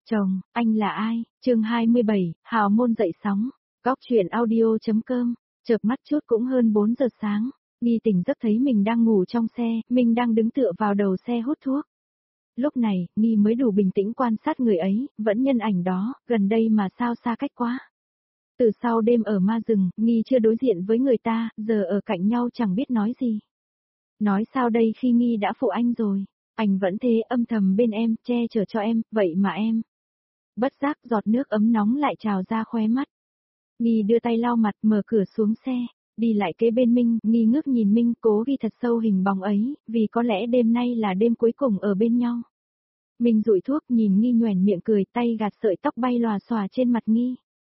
Chồng, anh là ai? Chương 27, hào môn dậy sóng. Góc truyện audio.com. Chợp mắt chút cũng hơn 4 giờ sáng. Nghi tỉnh giấc thấy mình đang ngủ trong xe, mình đang đứng tựa vào đầu xe hút thuốc. Lúc này, Nghi mới đủ bình tĩnh quan sát người ấy, vẫn nhân ảnh đó, gần đây mà sao xa cách quá. Từ sau đêm ở ma rừng, Nghi chưa đối diện với người ta, giờ ở cạnh nhau chẳng biết nói gì. Nói sao đây khi Nghi đã phụ anh rồi, anh vẫn thế âm thầm bên em, che chở cho em, vậy mà em. Bất giác giọt nước ấm nóng lại trào ra khóe mắt. Nghi đưa tay lau mặt, mở cửa xuống xe, đi lại kế bên Minh, Nghi ngước nhìn Minh, cố ghi thật sâu hình bóng ấy, vì có lẽ đêm nay là đêm cuối cùng ở bên nhau. Minh dụi thuốc nhìn Nghi nhoẻn miệng cười, tay gạt sợi tóc bay lòa xòa trên mặt Nghi.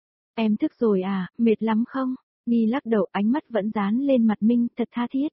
Em thức rồi à, mệt lắm không? Nghi lắc đầu, ánh mắt vẫn dán lên mặt Minh, thật tha thiết.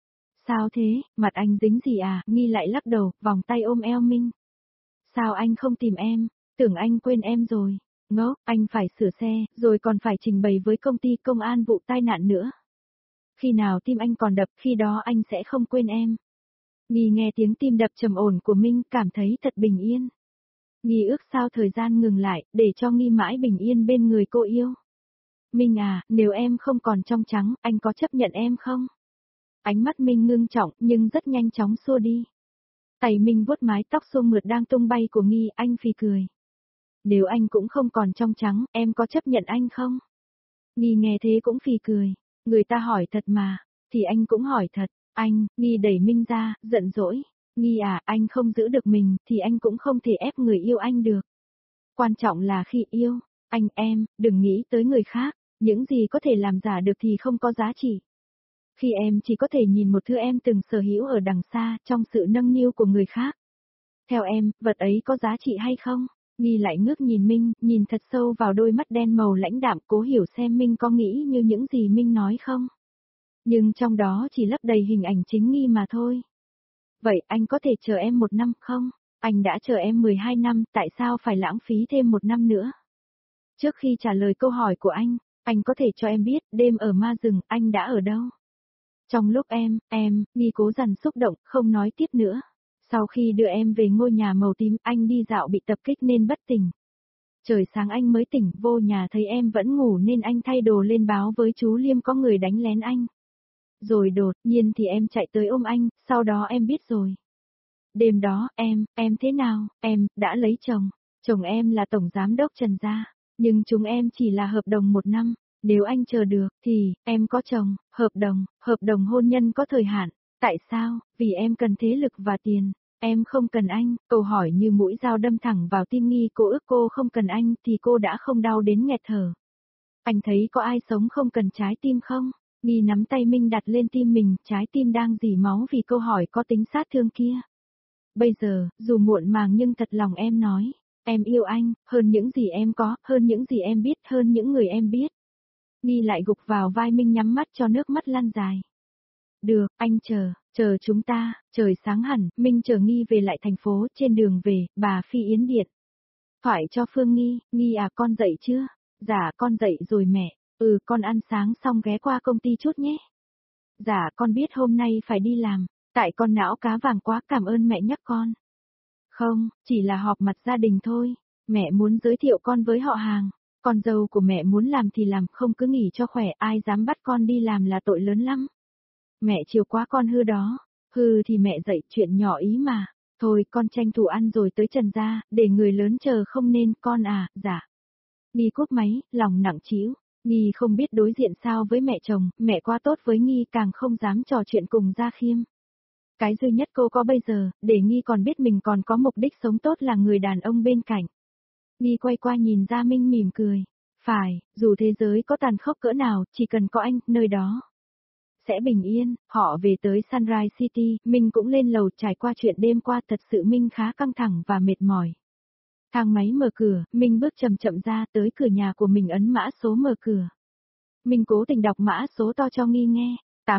Sao thế, mặt anh dính gì à? Nghi lại lắc đầu, vòng tay ôm eo Minh. Sao anh không tìm em? Tưởng anh quên em rồi. Ngốc, anh phải sửa xe, rồi còn phải trình bày với công ty công an vụ tai nạn nữa. Khi nào tim anh còn đập, khi đó anh sẽ không quên em. Nghi nghe tiếng tim đập trầm ổn của Minh, cảm thấy thật bình yên. Nghi ước sao thời gian ngừng lại, để cho Nghi mãi bình yên bên người cô yêu. Minh à, nếu em không còn trong trắng, anh có chấp nhận em không? Ánh mắt Minh ngưng trọng, nhưng rất nhanh chóng xua đi. Tay Minh vuốt mái tóc xô mượt đang tung bay của Nghi, anh phì cười. Nếu anh cũng không còn trong trắng, em có chấp nhận anh không? Nghi nghe thế cũng phì cười. Người ta hỏi thật mà, thì anh cũng hỏi thật. Anh, Nghi đẩy Minh ra, giận dỗi. Nghi à, anh không giữ được mình, thì anh cũng không thể ép người yêu anh được. Quan trọng là khi yêu, anh em, đừng nghĩ tới người khác, những gì có thể làm giả được thì không có giá trị. Khi em chỉ có thể nhìn một thứ em từng sở hữu ở đằng xa, trong sự nâng niu của người khác. Theo em, vật ấy có giá trị hay không? Nghi lại ngước nhìn Minh, nhìn thật sâu vào đôi mắt đen màu lãnh đạm, cố hiểu xem Minh có nghĩ như những gì Minh nói không. Nhưng trong đó chỉ lấp đầy hình ảnh chính Nghi mà thôi. Vậy anh có thể chờ em 1 năm không? Anh đã chờ em 12 năm, tại sao phải lãng phí thêm 1 năm nữa? Trước khi trả lời câu hỏi của anh có thể cho em biết, đêm ở ma rừng, anh đã ở đâu? Trong lúc Nghi cố dằn xúc động, không nói tiếp nữa. Sau khi đưa em về ngôi nhà màu tím, anh đi dạo bị tập kích nên bất tỉnh. Trời sáng anh mới tỉnh, vô nhà thấy em vẫn ngủ nên anh thay đồ lên báo với chú Liêm có người đánh lén anh. Rồi đột nhiên thì em chạy tới ôm anh, sau đó em biết rồi. Đêm đó, em thế nào, em, đã lấy chồng. Chồng em là Tổng Giám đốc Trần Gia, nhưng chúng em chỉ là hợp đồng 1 năm. Nếu anh chờ được, thì, em có chồng, hợp đồng hôn nhân có thời hạn. Tại sao? Vì em cần thế lực và tiền. Em không cần anh. Câu hỏi như mũi dao đâm thẳng vào tim Nghi, cô ước cô không cần anh thì cô đã không đau đến nghẹt thở. Anh thấy có ai sống không cần trái tim không? Nghi nắm tay Minh đặt lên tim mình, trái tim đang rỉ máu vì câu hỏi có tính sát thương kia. Bây giờ, dù muộn màng nhưng thật lòng em nói, em yêu anh, hơn những gì em có, hơn những gì em biết, hơn những người em biết. Nghi lại gục vào vai Minh nhắm mắt cho nước mắt lan dài. Được, anh chờ chúng ta, trời sáng hẳn, Minh chở Nghi về lại thành phố, trên đường về, bà Phi Yến điện thoại cho Phương Nghi, Nghi à con dậy chưa? Dạ con dậy rồi mẹ, con ăn sáng xong ghé qua công ty chút nhé. Dạ con biết hôm nay phải đi làm, tại con não cá vàng quá, cảm ơn mẹ nhắc con. Không, chỉ là họp mặt gia đình thôi, mẹ muốn giới thiệu con với họ hàng. Con dâu của mẹ muốn làm thì làm, không cứ nghỉ cho khỏe, ai dám bắt con đi làm là tội lớn lắm. Mẹ chiều quá con hư đó, hư thì mẹ dạy, chuyện nhỏ ý mà. Thôi con tranh thủ ăn rồi tới Trần Gia, để người lớn chờ không nên, con à, dạ. Nghi cúp máy, lòng nặng trĩu. Nghi không biết đối diện sao với mẹ chồng, mẹ quá tốt với Nghi càng không dám trò chuyện cùng Gia Khiêm. Cái duy nhất cô có bây giờ, để Nghi còn biết mình còn có mục đích sống tốt là người đàn ông bên cạnh. Nghi quay qua nhìn Gia Minh mỉm cười. Phải, dù thế giới có tàn khốc cỡ nào, chỉ cần có anh, nơi đó sẽ bình yên. Họ về tới Sunrise City, Minh cũng lên lầu, trải qua chuyện đêm qua, thật sự Minh khá căng thẳng và mệt mỏi. Thang máy mở cửa, Minh bước chậm chậm ra tới cửa nhà của mình, ấn mã số mở cửa. Minh cố tình đọc mã số to cho Nghi nghe,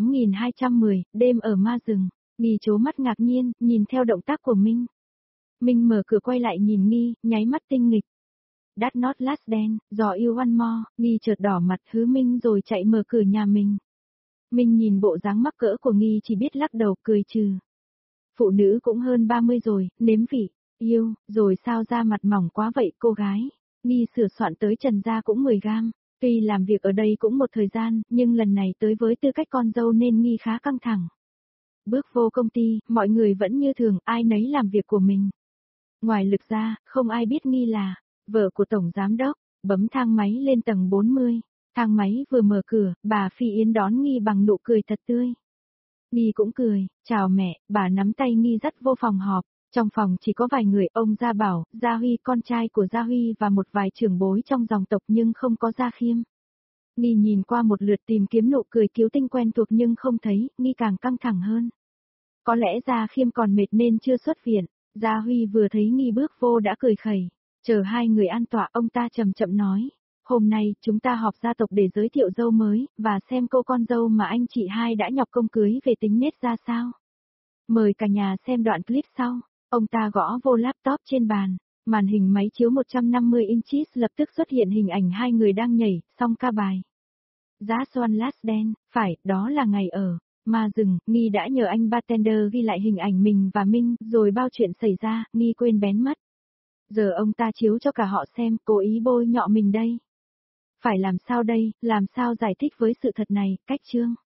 8210, đêm ở ma rừng. Nghi trố mắt ngạc nhiên, nhìn theo động tác của Minh. Minh mở cửa quay lại nhìn Nghi, nháy mắt tinh nghịch. That not last dance, do you one more, Nghi chợt đỏ mặt hứ Minh rồi chạy mở cửa nhà mình. Minh nhìn bộ dáng mắc cỡ của Nghi chỉ biết lắc đầu cười trừ. Phụ nữ cũng hơn 30 rồi, nếm vị. Yêu, rồi sao da mặt mỏng quá vậy cô gái? Nghi sửa soạn tới Trần gia cũng 10 gam. Tuy làm việc ở đây cũng một thời gian, nhưng lần này tới với tư cách con dâu nên Nghi khá căng thẳng. Bước vô công ty, mọi người vẫn như thường, ai nấy làm việc của mình. Ngoài Lực ra, không ai biết Nghi là vợ của Tổng Giám Đốc, bấm thang máy lên tầng 40. Thang máy vừa mở cửa, bà Phi Yến đón Nghi bằng nụ cười thật tươi. Nghi cũng cười, chào mẹ, bà nắm tay Nghi dắt vô phòng họp. Trong phòng chỉ có vài người, ông Gia Bảo, Gia Huy, con trai của Gia Huy và một vài trưởng bối trong dòng tộc nhưng không có Gia Khiêm. Nghi nhìn qua một lượt tìm kiếm nụ cười kiếu tinh quen thuộc nhưng không thấy, Nghi càng căng thẳng hơn. Có lẽ Gia Khiêm còn mệt nên chưa xuất viện. Gia Huy vừa thấy Nghi bước vô đã cười khẩy. Chờ hai người an tọa, ông ta chậm chậm nói. Hôm nay, chúng ta họp gia tộc để giới thiệu dâu mới, và xem cô con dâu mà anh chị hai đã nhọc công cưới về tính nết ra sao. Mời cả nhà xem đoạn clip sau. Ông ta gõ vô laptop trên bàn. Màn hình máy chiếu 150 inches lập tức xuất hiện hình ảnh hai người đang nhảy, xong ca bài. That's one last dance, phải, đó là ngày ở. Mà rừng, Nghi đã nhờ anh bartender ghi lại hình ảnh mình và Minh, rồi bao chuyện xảy ra, Nghi quên bén mất. Giờ ông ta chiếu cho cả họ xem, cố ý bôi nhọ mình đây. Phải làm sao đây, làm sao giải thích với sự thật này, cách chương.